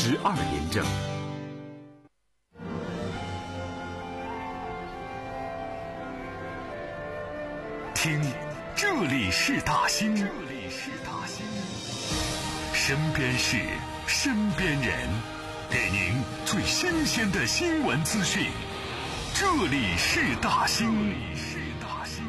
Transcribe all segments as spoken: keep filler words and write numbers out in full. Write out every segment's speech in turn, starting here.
十二点整。听，这里是大兴，这里是大兴，身边事，身边人，给您最新鲜的新闻资讯。这里是大兴，这里是大兴。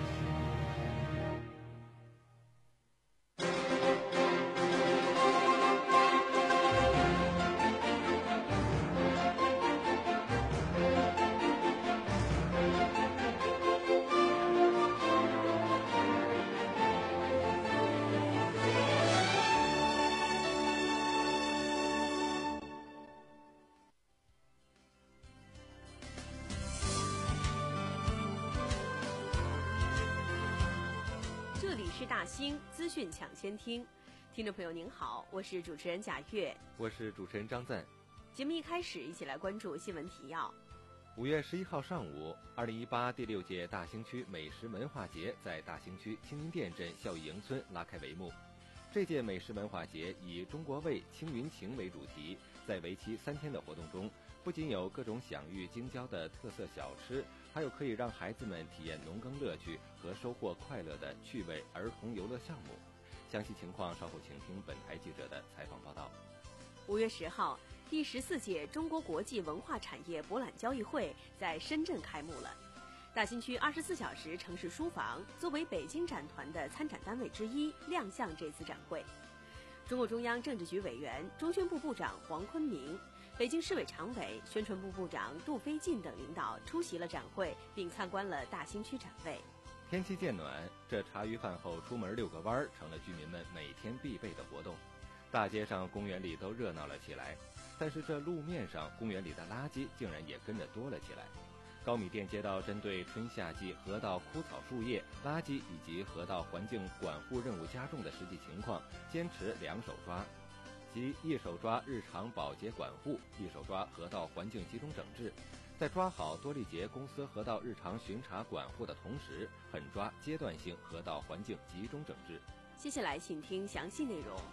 这里是大兴资讯抢先听，听众朋友您好，我是主持人贾月， 我是主持人张赞。 节目一开始，一起来关注新闻提要。 五月十一号上午，二零一八第六届大兴区美食文化节在大兴区青云店镇孝义营村拉开帷幕。这届美食文化节以中国味青云情为主题，在为期三天的活动中，不仅有各种享誉京郊的特色小吃，还有可以让孩子们体验农耕乐趣和收获快乐的趣味儿童游乐项目。详细情况稍后请听本台记者的采访报道。 五月十号，第十四届中国国际文化产业博览交易会在深圳开幕了。大兴区二十四小时城市书房作为北京展团的参展单位之一，亮相这次展会。中共中央政治局委员、中宣部部长黄坤明、北京市委常委、宣传部部长杜飞进等领导出席了展会，并参观了大兴区展位。 天气渐暖，这茶余饭后出门遛个弯成了居民们每天必备的活动。大街上、公园里都热闹了起来，但是这路面上、公园里的垃圾竟然也跟着多了起来。高米店街道针对春夏季河道枯草树叶、垃圾以及河道环境管护任务加重的实际情况，坚持两手抓，即一手抓日常保洁管护，一手抓河道环境集中整治。在抓好多利节公司河道日常巡查管护的同时，狠抓阶段性河道环境集中整治。 接下来请听详细内容。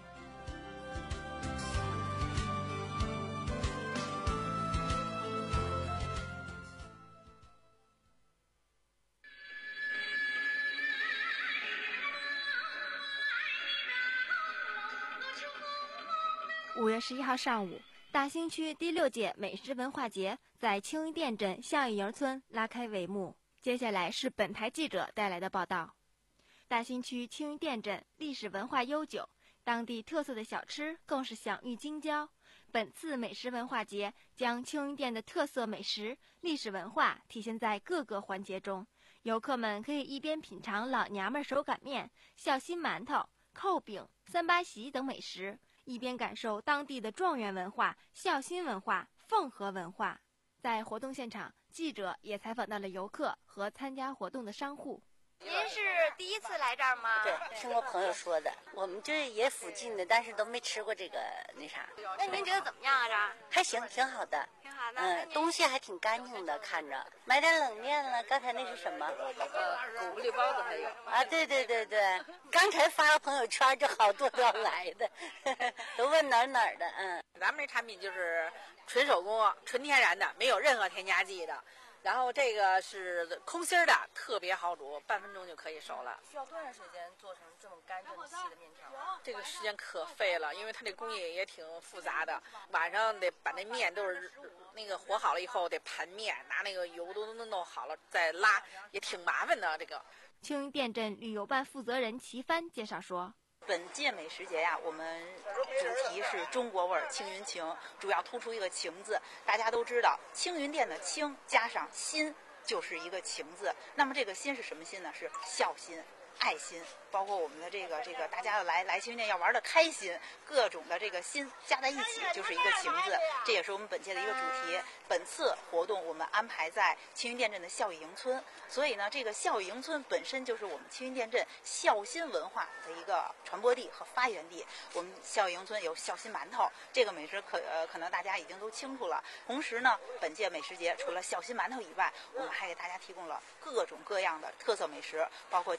五月十一号上午，大兴区第六届美食文化节在青云店镇孝义营村拉开帷幕。接下来是本台记者带来的报道。大兴区青云店镇历史文化悠久，当地特色的小吃更是享誉京郊。本次美食文化节将青云店的特色美食、历史文化体现在各个环节中，游客们可以一边品尝老娘们手擀面、孝心馒头、扣饼、三八席等美食，一边感受当地的状元文化、孝心文化、奉和文化。在活动现场，记者也采访到了游客和参加活动的商户。 您是第一次来这儿吗？ 对，听我朋友说的。我们这也附近的，但是都没吃过这个那啥。 那您觉得怎么样啊？这儿还行，挺好的。 挺好的。 嗯，东西还挺干净的，看着。买点冷面了，刚才那是什么？ 呃，鼓励包子还有。 啊，对对对对，刚才发朋友圈就好多都要来的，都问哪儿哪儿的。嗯， 咱们这产品就是纯手工、纯天然的，没有任何添加剂的。然后这个是空心儿的，特别好煮，半分钟就可以熟了。 需要多长时间做成这么干这么细的面条？ 这个时间可费了，因为它这工艺也挺复杂的。晚上得把那面都是那个和好了以后得盘面，拿那个油都都弄好了再拉，也挺麻烦的。这个青云店镇旅游办负责人齐帆介绍说。 本届美食节呀，我们主题是中国味儿青云情，主要突出一个情字。大家都知道，青云店的青加上心就是一个情字。那么这个心是什么心呢？是孝心、爱心，包括我们的这个这个大家要来来青云店要玩的开心，各种的这个心加在一起就是一个情字。这也是我们本届的一个主题。本次活动我们安排在青云店镇的孝义营村，所以呢，这个孝义营村本身就是我们青云店镇孝心文化的一个传播地和发源地。我们孝义营村有孝心馒头，这个美食可呃可能大家已经都清楚了。同时呢，本届美食节除了孝心馒头以外，我们还给大家提供了各种各样的特色美食，包括青云店的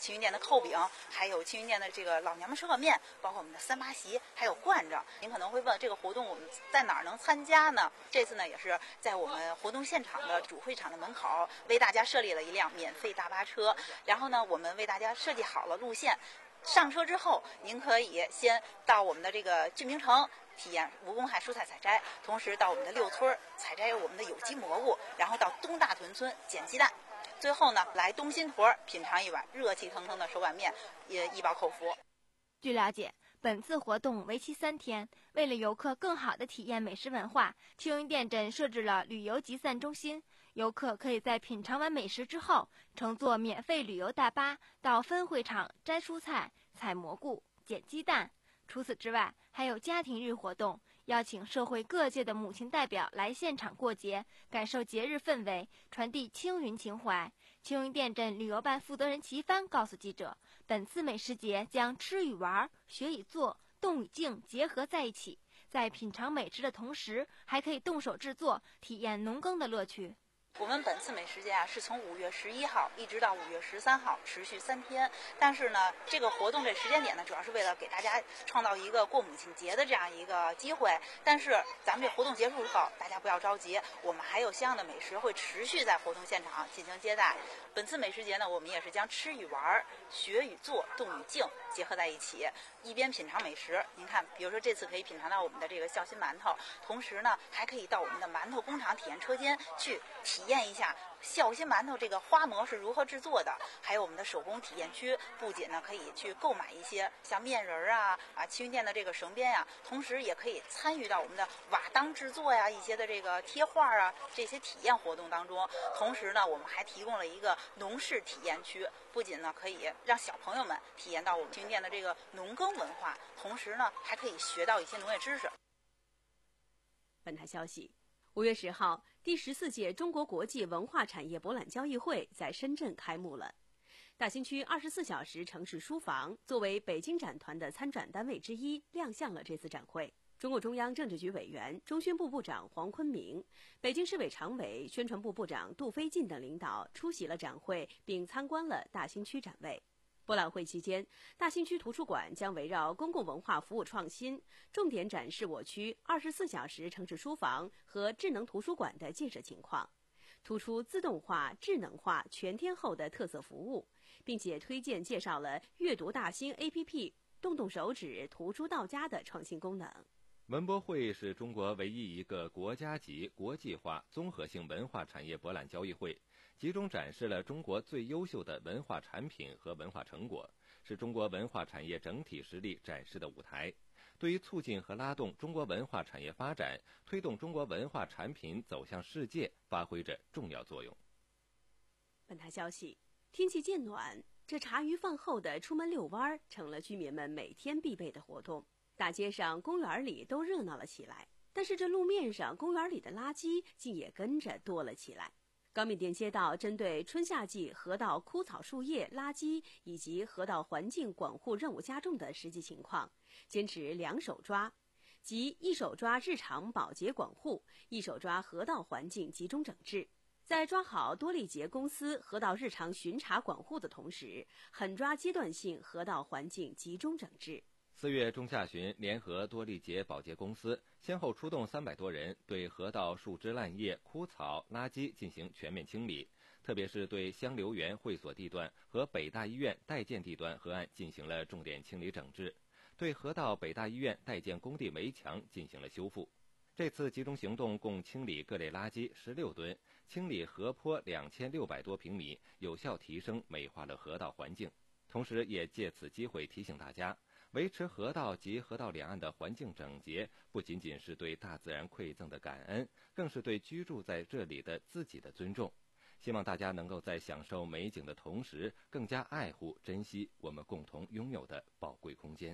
厚饼，还有庆云店的这个老娘们车和面，包括我们的三八席，还有灌着。您可能会问，这个活动我们在哪儿能参加呢？这次呢也是在我们活动现场的主会场的门口为大家设立了一辆免费大巴车，然后呢我们为大家设计好了路线。上车之后，您可以先到我们的这个聚明城体验无公害蔬菜采摘，同时到我们的六村采摘我们的有机蘑菇，然后到东大屯村捡鸡蛋，最后呢来东新坨品尝一碗热气腾腾的手擀面，也一包口福。 据了解，本次活动为期三天，为了游客更好地体验美食文化，庆云店镇设置了旅游集散中心，游客可以在品尝完美食之后，乘坐免费旅游大巴到分会场摘蔬菜、采蘑菇、捡鸡蛋。除此之外，还有家庭日活动，邀请社会各界的母亲代表来现场过节，感受节日氛围，传递青云情怀。庆云店镇旅游办负责人齐帆告诉记者，本次美食节将吃与玩、学与做、动与静结合在一起，在品尝美食的同时，还可以动手制作，体验农耕的乐趣。 我们本次美食节啊，是从五月十一号一直到五月十三号，持续三天。但是呢，这个活动这时间点呢，主要是为了给大家创造一个过母亲节的这样一个机会。但是咱们这活动结束之后，大家不要着急，我们还有相应的美食会持续在活动现场进行接待。本次美食节呢，我们也是将吃与玩、学与做、动与静结合在一起，一边品尝美食。您看，比如说这次可以品尝到我们的这个孝心馒头，同时呢，还可以到我们的馒头工厂体验车间去体验一下孝心馒头这个花模是如何制作的，还有我们的手工体验区，不仅呢可以去购买一些像面人儿啊啊庆云店的这个绳编呀，同时也可以参与到我们的瓦当制作呀一些的这个贴画啊这些体验活动当中。同时呢，我们还提供了一个农事体验区，不仅呢可以让小朋友们体验到我们庆云店的这个农耕文化，同时呢还可以学到一些农业知识。 本台消息，五月十号，第十四届中国国际文化产业博览交易会在深圳开幕了。大兴区二十四小时城市书房作为北京展团的参展单位之一，亮相了这次展会。中共中央政治局委员、中宣部部长黄坤明、北京市委常委、宣传部部长杜飞进等领导出席了展会，并参观了大兴区展位。博览会期间，大兴区图书馆将围绕公共文化服务创新，重点展示我区二十四小时城市书房和智能图书馆的建设情况，突出自动化、智能化、全天候的特色服务，并且推荐介绍了阅读大兴 A P P 动动手指图书到家的创新功能。 文博会是中国唯一一个国家级国际化综合性文化产业博览交易会，集中展示了中国最优秀的文化产品和文化成果，是中国文化产业整体实力展示的舞台，对于促进和拉动中国文化产业发展，推动中国文化产品走向世界发挥着重要作用。 本台消息，天气渐暖，这茶余饭后的出门遛弯成了居民们每天必备的活动。大街上、公园里都热闹了起来，但是这路面上、公园里的垃圾竟也跟着多了起来。高密店街道针对春夏季河道枯草树叶、垃圾以及河道环境管护任务加重的实际情况，坚持两手抓，即一手抓日常保洁管护，一手抓河道环境集中整治。在抓好多利捷公司河道日常巡查管护的同时，狠抓阶段性河道环境集中整治。 四月中下旬，联合多利捷保洁公司先后出动三百多人，对河道树枝烂叶、枯草、垃圾进行全面清理，特别是对香留园会所地段和北大医院待建地段河岸进行了重点清理整治，对河道北大医院待建工地围墙进行了修复。这次集中行动共清理各类垃圾十六吨，清理河坡两千六百多平米，有效提升美化了河道环境。同时也借此机会提醒大家，维持河道及河道两岸的环境整洁，不仅仅是对大自然馈赠的感恩，更是对居住在这里的自己的尊重。希望大家能够在享受美景的同时，更加爱护、珍惜我们共同拥有的宝贵空间。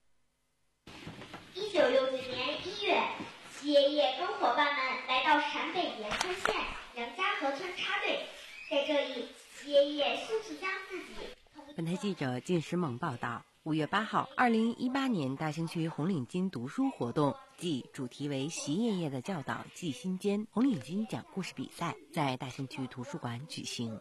一九六九年一月，企业业跟伙伴们来到陕北盐村县杨家河村插队，在这里，企业业迅速将自己。 本台记者靳时猛报道。五月八号，二零一八年大兴区红领巾读书活动暨主题为习爷爷的教导记心间红领巾讲故事比赛在大兴区图书馆举行。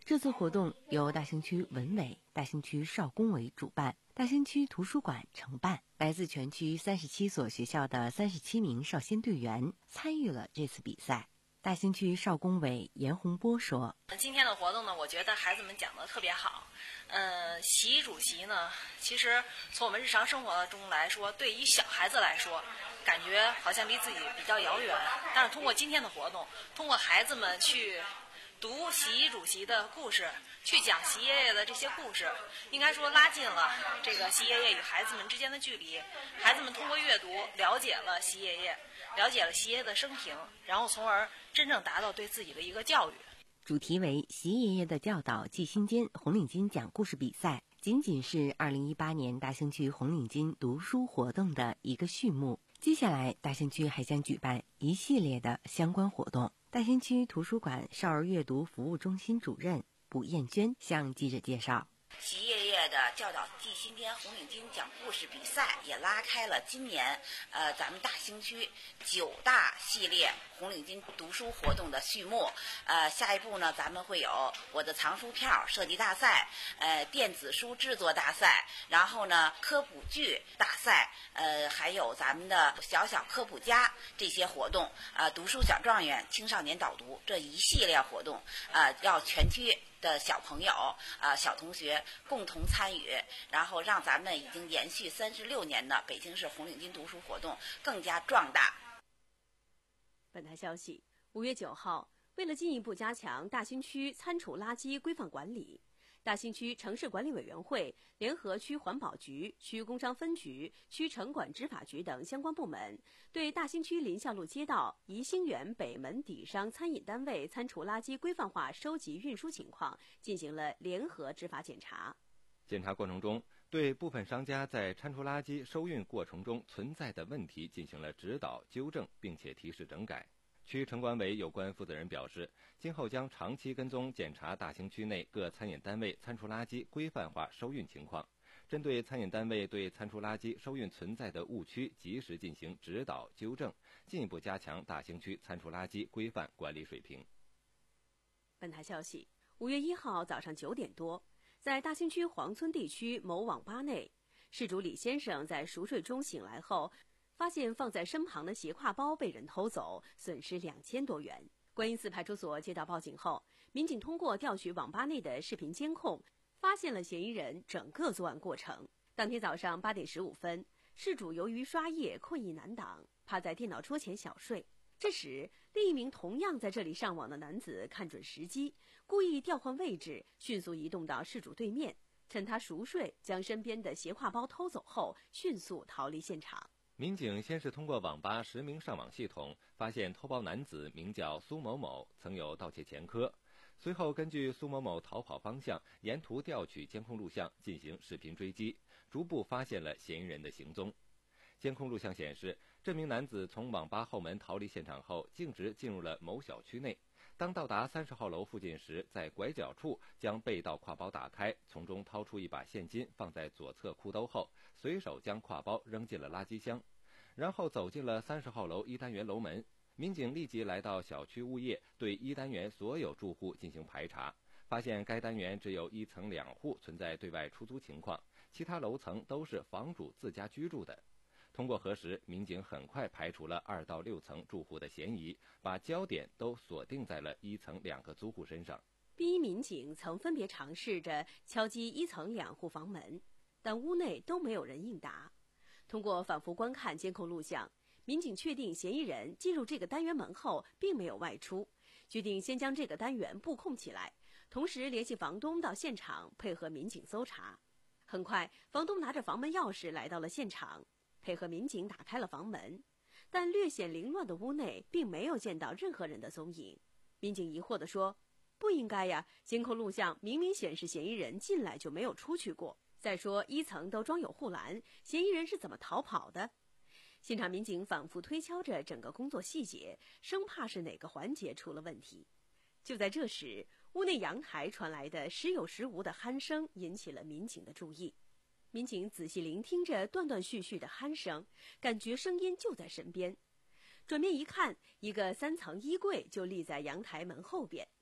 这次活动由大兴区文委、大兴区少工委主办，大兴区图书馆承办。来自全区三十七所学校的三十七名少先队员参与了这次比赛。大兴区少工委严洪波说：“ 今天的活动呢，我觉得孩子们讲得特别好。呃，习主席呢，其实从我们日常生活中来说，对于小孩子来说，感觉好像离自己比较遥远。但是通过今天的活动，通过孩子们去读习主席的故事，去讲习爷爷的这些故事，应该说拉近了这个习爷爷与孩子们之间的距离。孩子们通过阅读了解了习爷爷，了解了习爷爷的生平，然后从而真正达到对自己的一个教育。” 主题为“习爷爷的教导记心间”红领巾讲故事比赛，仅仅是二零一八年大兴区红领巾读书活动的一个序幕。接下来，大兴区还将举办一系列的相关活动。大兴区图书馆少儿阅读服务中心主任卜艳娟向记者介绍。 习爷爷的教导记心间红领巾讲故事比赛也拉开了今年呃咱们大兴区九大系列红领巾读书活动的序幕。呃，下一步呢，咱们会有我的藏书票设计大赛，呃，电子书制作大赛，然后呢，科普剧大赛，呃，还有咱们的小小科普家这些活动，呃，读书小状元、青少年导读这一系列活动，呃，要全区的小朋友啊、呃、小同学共同参与，然后让咱们已经延续三十六年的北京市红领巾读书活动更加壮大。 本台消息，五月九号，为了进一步加强大兴区餐厨垃圾规范管理，大兴区城市管理委员会联合区环保局、区工商分局、区城管执法局等相关部门，对大兴区林孝路街道怡兴园北门底商餐饮单位餐厨垃圾规范化收集运输情况进行了联合执法检查。 检查过程中，对部分商家在餐厨垃圾收运过程中存在的问题进行了指导纠正，并且提示整改。区城管委有关负责人表示，今后将长期跟踪检查大兴区内各餐饮单位餐厨垃圾规范化收运情况，针对餐饮单位对餐厨垃圾收运存在的误区及时进行指导纠正，进一步加强大兴区餐厨垃圾规范管理水平。 本台消息，五月一号早上九点多，在大兴区黄村地区某网吧内，事主李先生在熟睡中醒来后，发现放在身旁的斜挎包被人偷走，损失两千多元。观音寺派出所接到报警后，民警通过调取网吧内的视频监控，发现了嫌疑人整个作案过程。当天早上八点十五分，事主由于刷夜困意难挡，趴在电脑桌前小睡。这时，另一名同样在这里上网的男子看准时机，故意调换位置，迅速移动到事主对面，趁他熟睡，将身边的斜挎包偷走后，迅速逃离现场。 民警先是通过网吧实名上网系统发现偷包男子名叫苏某某，曾有盗窃前科。随后根据苏某某逃跑方向，沿途调取监控录像进行视频追击，逐步发现了嫌疑人的行踪。监控录像显示，这名男子从网吧后门逃离现场后，径直进入了某小区内。当到达三十号楼附近时，在拐角处将被盗挎包打开，从中掏出一把现金放在左侧裤兜后，随手将挎包扔进了垃圾箱，然后走进了三十号楼一单元楼门。民警立即来到小区物业，对一单元所有住户进行排查，发现该单元只有一层两户存在对外出租情况，其他楼层都是房主自家居住的。通过核实，民警很快排除了二到六层住户的嫌疑，把焦点都锁定在了一层两个租户身上。 第一民警曾分别尝试着敲击一层两户房门，但屋内都没有人应答。通过反复观看监控录像，民警确定嫌疑人进入这个单元门后并没有外出，决定先将这个单元布控起来，同时联系房东到现场配合民警搜查。很快，房东拿着房门钥匙来到了现场，配合民警打开了房门，但略显凌乱的屋内并没有见到任何人的踪影。民警疑惑地说：“不应该呀，监控录像明明显示嫌疑人进来就没有出去过。再说一层都装有护栏，嫌疑人是怎么逃跑的？”现场民警反复推敲着整个工作细节，生怕是哪个环节出了问题。就在这时，屋内阳台传来的时有时无的鼾声引起了民警的注意。民警仔细聆听着断断续续的鼾声，感觉声音就在身边。转面一看，一个三层衣柜就立在阳台门后边。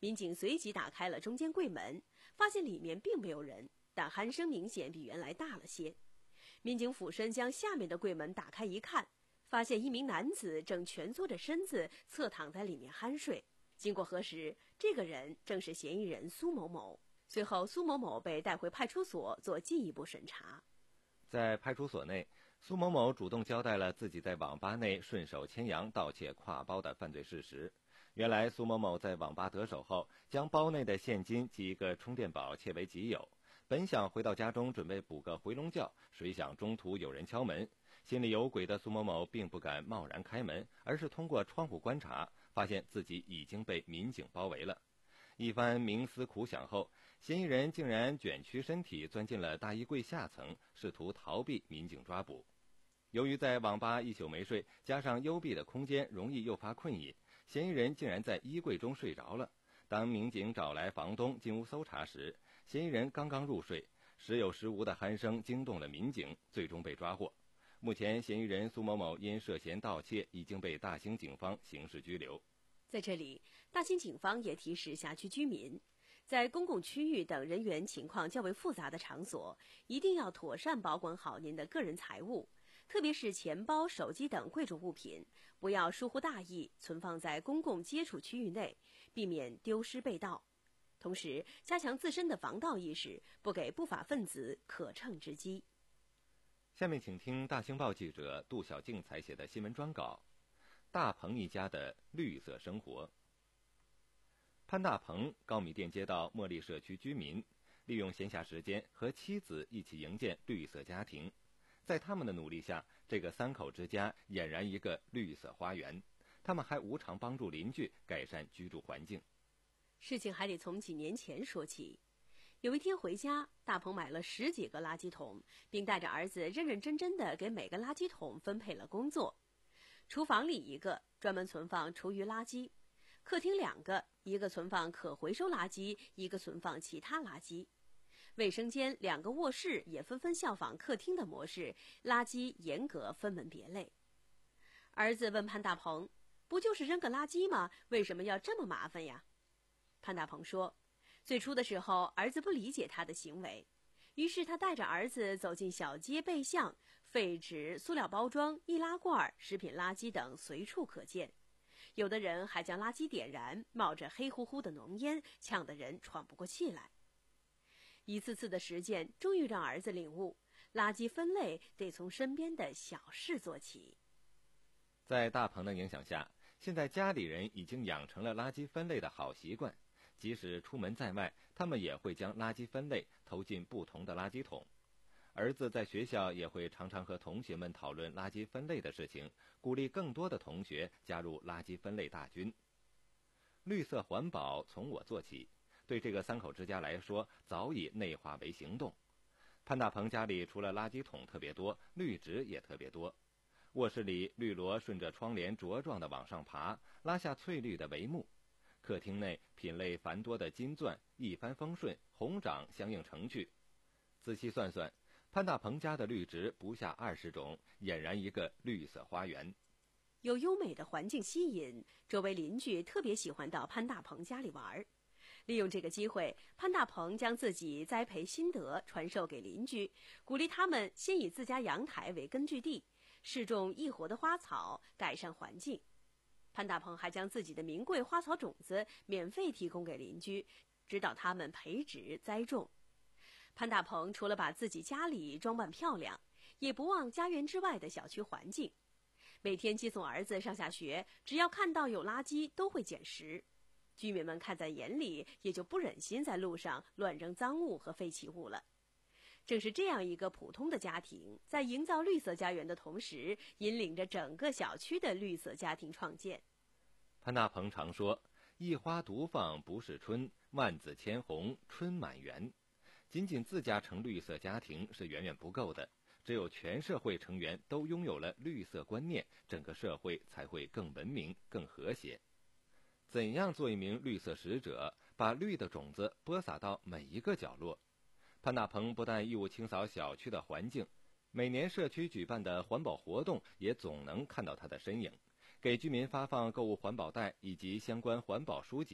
民警随即打开了中间柜门，发现里面并没有人，但鼾声明显比原来大了些。民警俯身将下面的柜门打开一看，发现一名男子正蜷缩着身子侧躺在里面酣睡。经过核实，这个人正是嫌疑人苏某某。随后，苏某某被带回派出所做进一步审查。 在派出所内，苏某某主动交代了自己在网吧内顺手牵羊盗窃挎包的犯罪事实。原来，苏某某在网吧得手后，将包内的现金及一个充电宝窃为己有。本想回到家中准备补个回笼觉，谁想中途有人敲门。心里有鬼的苏某某并不敢贸然开门，而是通过窗户观察，发现自己已经被民警包围了。一番冥思苦想后，嫌疑人竟然卷曲身体钻进了大衣柜下层，试图逃避民警抓捕。由于在网吧一宿没睡，加上幽闭的空间容易诱发困意，嫌疑人竟然在衣柜中睡着了。当民警找来房东进屋搜查时，嫌疑人刚刚入睡，时有时无的鼾声惊动了民警，最终被抓获。目前，嫌疑人苏某某因涉嫌盗窃已经被大兴警方刑事拘留。 在这里，大兴警方也提示辖区居民，在公共区域等人员情况较为复杂的场所，一定要妥善保管好您的个人财物，特别是钱包、手机等贵重物品，不要疏忽大意存放在公共接触区域内，避免丢失被盗。同时，加强自身的防盗意识，不给不法分子可乘之机。 下面请听大兴报记者杜小静采写的新闻专稿：大鹏一家的绿色生活。潘大鹏高米店街道茉莉社区居民，利用闲暇时间和妻子一起营建绿色家庭。在他们的努力下，这个三口之家俨然一个绿色花园。他们还无偿帮助邻居改善居住环境。 事情还得从几年前说起。有一天回家，大鹏买了十几个垃圾桶，并带着儿子认认真真地给每个垃圾桶分配了工作。厨房里一个专门存放厨余垃圾，客厅两个，一个存放可回收垃圾，一个存放其他垃圾。卫生间两个卧室也纷纷效仿客厅的模式，垃圾严格分门别类。儿子问潘大鹏：“不就是扔个垃圾吗？为什么要这么麻烦呀？”潘大鹏说：“最初的时候，儿子不理解他的行为，于是他带着儿子走进小街背巷，废纸、塑料包装、易拉罐、食品垃圾等随处可见。有的人还将垃圾点燃，冒着黑乎乎的浓烟，呛得人喘不过气来。”一次次的实践，终于让儿子领悟，垃圾分类得从身边的小事做起。 在大鹏的影响下，现在家里人已经养成了垃圾分类的好习惯。即使出门在外，他们也会将垃圾分类投进不同的垃圾桶。儿子在学校也会常常和同学们讨论垃圾分类的事情，鼓励更多的同学加入垃圾分类大军。绿色环保从我做起，对这个三口之家来说早已内化为行动。潘大鹏家里除了垃圾桶特别多，绿植也特别多。卧室里绿萝顺着窗帘茁壮地往上爬，拉下翠绿的帷幕。客厅内品类繁多的金钻一帆风顺，红掌相映成趣。仔细算算，潘大鹏家的绿植不下二十种，俨然一个绿色花园。 有优美的环境吸引，周围邻居特别喜欢到潘大鹏家里玩。利用这个机会，潘大鹏将自己栽培心得传授给邻居，鼓励他们先以自家阳台为根据地，试种易活的花草，改善环境。潘大鹏还将自己的名贵花草种子免费提供给邻居，指导他们培植栽种。潘大鹏除了把自己家里装扮漂亮，也不忘家园之外的小区环境。每天接送儿子上下学，只要看到有垃圾都会捡拾。居民们看在眼里，也就不忍心在路上乱扔脏物和废弃物了。正是这样一个普通的家庭，在营造绿色家园的同时，引领着整个小区的绿色家庭创建。 潘大鹏常说：“一花独放不是春，万紫千红春满园。”仅仅自家成绿色家庭是远远不够的，只有全社会成员都拥有了绿色观念，整个社会才会更文明、更和谐。怎样做一名绿色使者，把绿的种子播撒到每一个角落？潘大鹏不但义务清扫小区的环境，每年社区举办的环保活动也总能看到他的身影，给居民发放购物环保袋以及相关环保书籍，还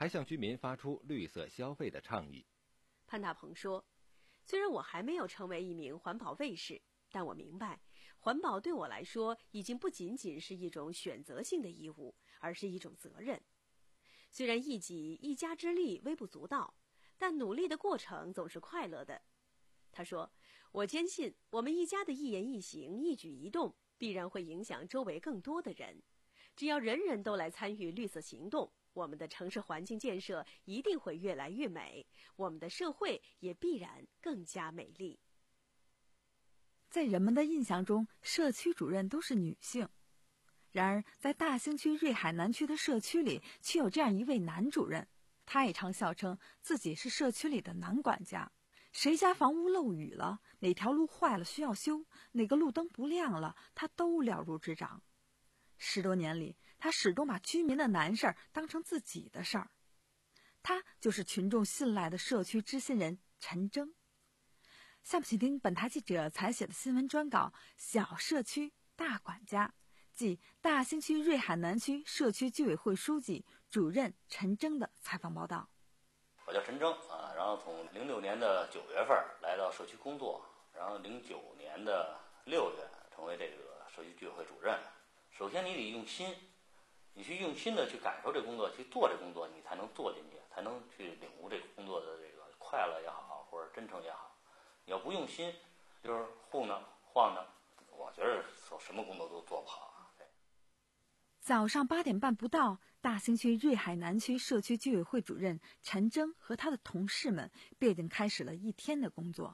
还向居民发出绿色消费的倡议。 潘大鹏说，虽然我还没有成为一名环保卫士，但我明白，环保对我来说已经不仅仅是一种选择性的义务，而是一种责任。虽然一己一家之力微不足道，但努力的过程总是快乐的。他说，我坚信我们一家的一言一行、一举一动必然会影响周围更多的人。只要人人都来参与绿色行动，我们的城市环境建设一定会越来越美，我们的社会也必然更加美丽。 在人们的印象中，社区主任都是女性。然而，在大兴区瑞海南区的社区里，却有这样一位男主任。他也常笑称自己是社区里的男管家。谁家房屋漏雨了，哪条路坏了需要修，哪个路灯不亮了，他都了如指掌。十多年里，他始终把居民的难事儿当成自己的事儿。他就是群众信赖的社区知心人陈征。下面请听本台记者采写的新闻专稿《小社区大管家》，即大兴区瑞海南区社区居委会书记、主任陈征的采访报道。 我叫陈征啊，然后从零六年的九月份来到社区工作，然后零九年的六月成为这个社区居委会主任。首先你得用心，你去用心的去感受这工作，去做这工作，你才能做进去，才能去领悟这个工作的这个快乐也好，或者真诚也好。你要不用心，就是糊弄晃荡，我觉得什么工作都做不好。 早上八点半不到，大兴区瑞海南区社区居委会主任陈征和他的同事们便已经开始了一天的工作。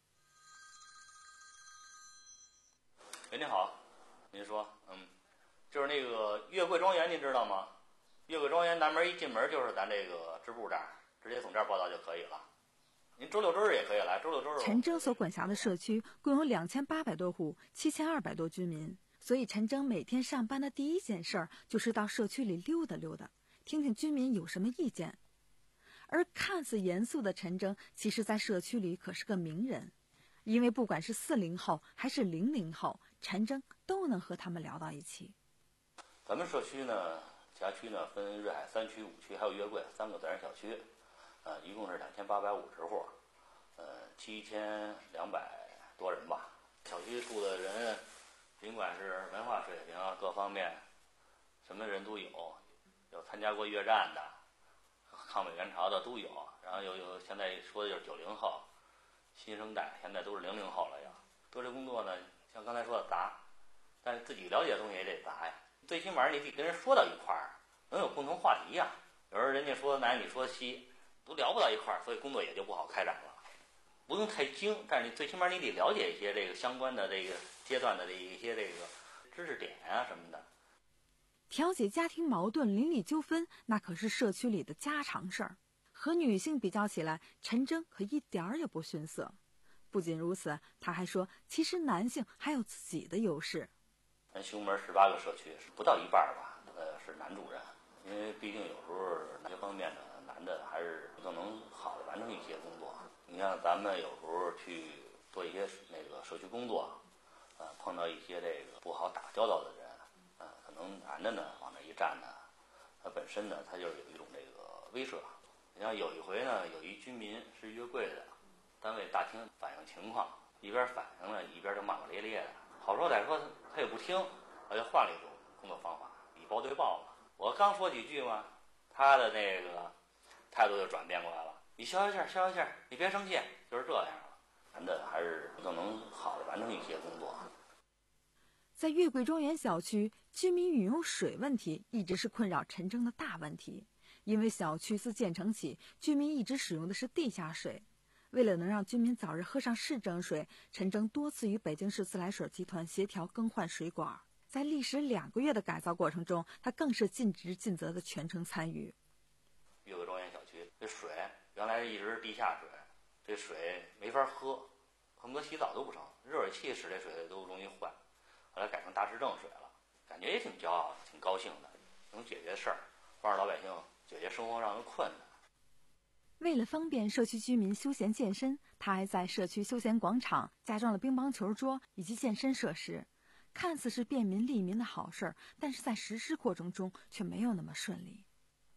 喂，您好，您说，嗯，就是那个月桂庄园，您知道吗？月桂庄园南门一进门就是咱这个支部这儿，直接从这儿报到就可以了。您周六周日也可以来，周六周日。 陈征所管辖的社区共有两千八百多户，七千二百多居民。所以陈征每天上班的第一件事儿就是到社区里溜达溜达，听听居民有什么意见。而看似严肃的陈征，其实在社区里可是个名人，因为不管是四零后还是零零后，陈征都能和他们聊到一起。 咱们社区呢，辖区呢分瑞海三区、五区还有月桂三个自然小区，呃，一共是两千八百五十户，呃，七千两百多人吧。小区住的人，尽管是文化水平啊各方面，什么人都有，有参加过越战的，抗美援朝的都有，然后有有现在说的就是九零后，新生代现在都是零零后了要。做这工作呢，像刚才说的杂，但是自己了解的东西也得杂呀。最起码你得跟人说到一块儿，能有共同话题呀。有时候人家说南，你说西，都聊不到一块儿，所以工作也就不好开展了。不用太精，但是你最起码你得了解一些这个相关的这个阶段的这一些这个知识点啊什么的。 调解家庭矛盾、邻里纠纷，那可是社区里的家常事儿。和女性比较起来，陈征可一点儿也不逊色。不仅如此，他还说，其实男性还有自己的优势。 咱雄门十八个社区，不到一半吧，呃，是男主任，因为毕竟有时候哪些方面呢，男的还是更能好的完成一些工作。你像咱们有时候去做一些那个社区工作，呃，碰到一些这个不好打交道的人，呃，可能男的呢往那一站呢，他本身呢他就是有一种这个威慑。你像有一回呢，有一居民是月桂的，单位大厅反映情况，一边反映了一边就骂骂咧咧的，好说歹说他也不听，他就换了一种工作方法，以暴对暴了。我刚说几句嘛，他的那个态度就转变过来了。你消消气儿，消消气儿，你别生气，就是这样了。男的还是更能好的完成一些工作。 在月桂庄园小区，居民饮用水问题一直是困扰陈征的大问题。因为小区自建成起，居民一直使用的是地下水。为了能让居民早日喝上市政水，陈征多次与北京市自来水集团协调更换水管。在历时两个月的改造过程中，他更是尽职尽责的全程参与。 月桂庄园小区这水原来一直是地下水，这水没法喝，恨不得洗澡都不成，热水器使这水都容易坏。后来改成大市政水了，感觉也挺骄傲、挺高兴的，能解决事儿，帮着老百姓解决生活上的困难。 为了方便社区居民休闲健身，他还在社区休闲广场加装了乒乓球桌以及健身设施。看似是便民利民的好事儿，但是在实施过程中却没有那么顺利。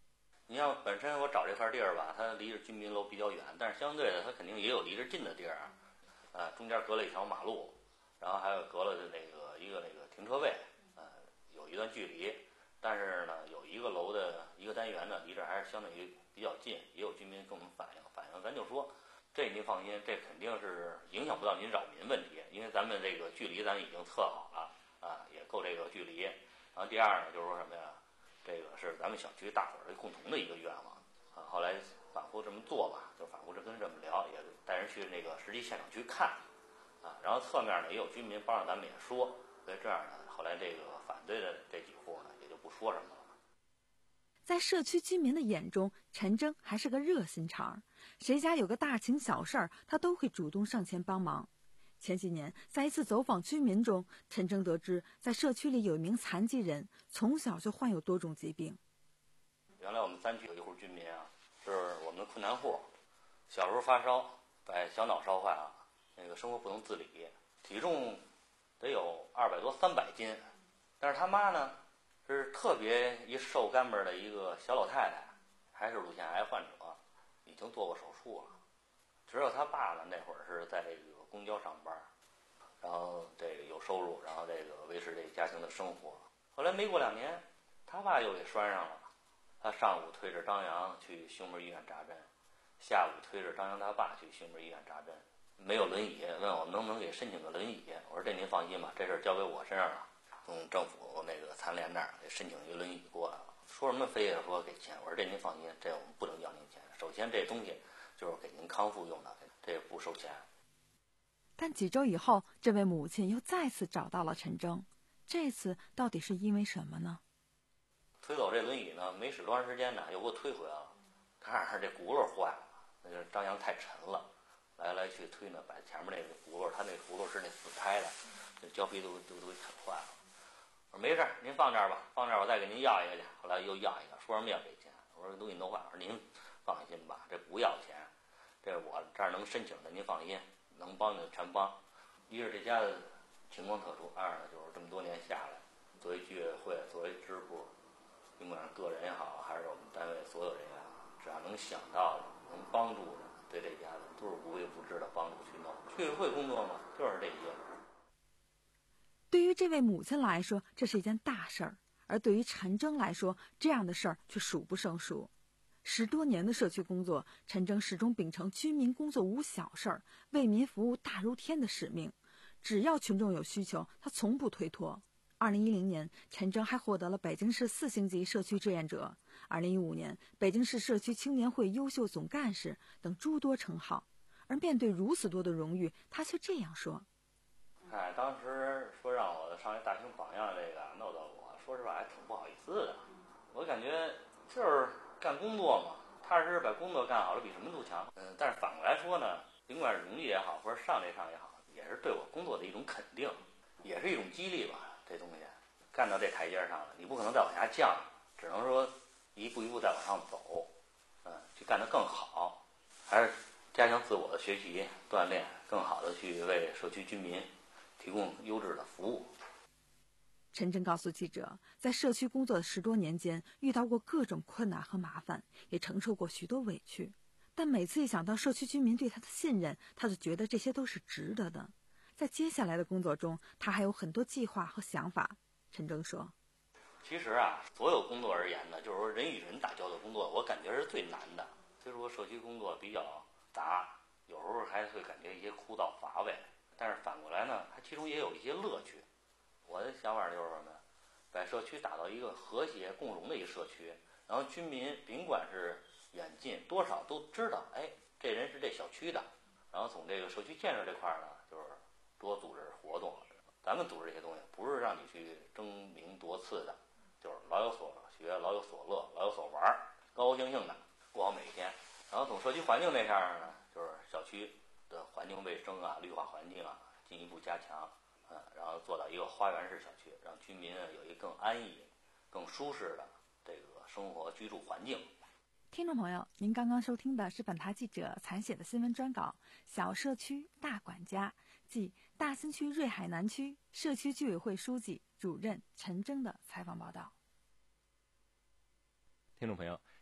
你像本身我找这块地儿吧，它离着居民楼比较远，但是相对的它肯定也有离着近的地儿，呃，中间隔了一条马路，然后还有隔了那个一个那个停车位，呃，有一段距离。但是呢，有一个楼的一个单元呢，离这还是相对于比较近，也有居民跟我们反映，反映咱就说，这您放心，这肯定是影响不到您扰民问题，因为咱们这个距离咱已经测好了啊，也够这个距离。然后第二呢，就是说什么呀？这个是咱们小区大伙儿的共同的一个愿望啊。后来反复这么做吧，就反复这跟这么聊，也带人去那个实际现场去看啊。然后侧面呢也有居民帮着咱们也说，所以这样呢，后来这个反对的这几户呢也就不说什么了。 在社区居民的眼中，陈征还是个热心肠，谁家有个大情小事儿，他都会主动上前帮忙。前几年，在一次走访居民中，陈征得知，在社区里有一名残疾人，从小就患有多种疾病。 原来我们三区有一户居民啊，是我们的困难户，小时候发烧，把小脑烧坏了，那个生活不能自理，体重得有二百多三百斤，但是他妈呢是特别一瘦干巴的一个小老太太，还是乳腺癌患者，已经做过手术了。只有他爸呢那会儿是在这个公交上班，然后这个有收入，然后这个维持这个家庭的生活。后来没过两年，他爸又给拴上了。他上午推着张扬去胸门医院扎针，下午推着张扬他爸去胸门医院扎针。没有轮椅，问我能不能给申请个轮椅。我说这您放心吧，这事儿交给我身上了，从政府那个残联那儿给申请一个轮椅过来了。说什么非得说给钱，我说这您放心，这我们不能要您钱。首先这东西就是给您康复用的，这也不收钱。 但几周以后，这位母亲又再次找到了陈征，这次到底是因为什么呢？ 推走这轮椅呢，没使多长时间呢，又给我推回来了。看着这轱辘坏了，那个张扬太沉了，来来去推呢，把前面那个轱辘，他那轱辘是那死胎的，这胶皮都都都给啃坏了。我说没事，您放这儿吧，放这儿我再给您要一个去。后来又要一个，说什么要给钱？我说这东西都坏了，我说您放心吧，这不要钱，这我这儿能申请的，您放心，能帮的全帮。一是这家的情况特殊，二呢就是这么多年下来，作为居委会，作为支部，甭管是个人也好，还是我们单位所有人员，只要能想到的、能帮助的，对这家的都是无微不至的帮助去弄。居委会工作嘛，就是这些。 对于这位母亲来说，这是一件大事儿；而对于陈征来说，这样的事儿却数不胜数。十多年的社区工作，陈征始终秉承居民工作无小事儿、为民服务大如天的使命。只要群众有需求，他从不推脱。二零一零年，陈征还获得了北京市四星级社区志愿者；二零一五年，北京市社区青年会优秀总干事等诸多称号。而面对如此多的荣誉，他却这样说： 哎，当时说让我上来大兴榜样，这个弄到我，说实话还挺不好意思的。我感觉就是干工作嘛，踏实把工作干好了，比什么都强。嗯，但是反过来说呢，尽管是荣誉也好，或者上这上也好，也是对我工作的一种肯定，也是一种激励吧。这东西干到这台阶上了，你不可能再往下降，只能说一步一步再往上走，嗯，去干得更好，还是加强自我的学习锻炼，更好的去为社区居民提供优质的服务。 陈征告诉记者，在社区工作的十多年间，遇到过各种困难和麻烦，也承受过许多委屈，但每次一想到社区居民对他的信任，他就觉得这些都是值得的。在接下来的工作中，他还有很多计划和想法。陈征说： 其实啊，所有工作而言呢，就是说人与人打交道的工作，我感觉是最难的。虽说社区工作比较杂，有时候还会感觉一些枯燥乏味，但是反过来呢，它其中也有一些乐趣。我的想法就是什么呢？把社区打造一个和谐共荣的一个社区，然后居民甭管是远近，多少都知道，哎，这人是这小区的。然后从这个社区建设这块呢，就是多组织活动。咱们组织这些东西，不是让你去争名夺次的，就是老有所学，老有所乐，老有所玩，高高兴兴的过好每一天。然后从社区环境这下呢，就是小区的环境卫生啊、绿化环境啊进一步加强，嗯，然后做到一个花园式小区，让居民有一个更安逸、更舒适的这个生活居住环境。 听众朋友，您刚刚收听的是本台记者采写的新闻专稿《小社区大管家》，即大兴区瑞海南区社区居委会书记、主任陈征的采访报道。 听众朋友，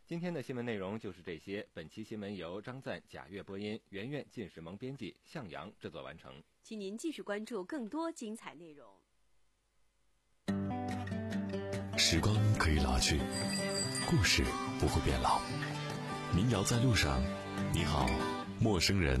今天的新闻内容就是这些。本期新闻由张赞、贾月播音，圆圆、靳世萌编辑，向阳制作完成。 请您继续关注更多精彩内容。 时光可以老去，故事不会变老。民谣在路上，你好，陌生人。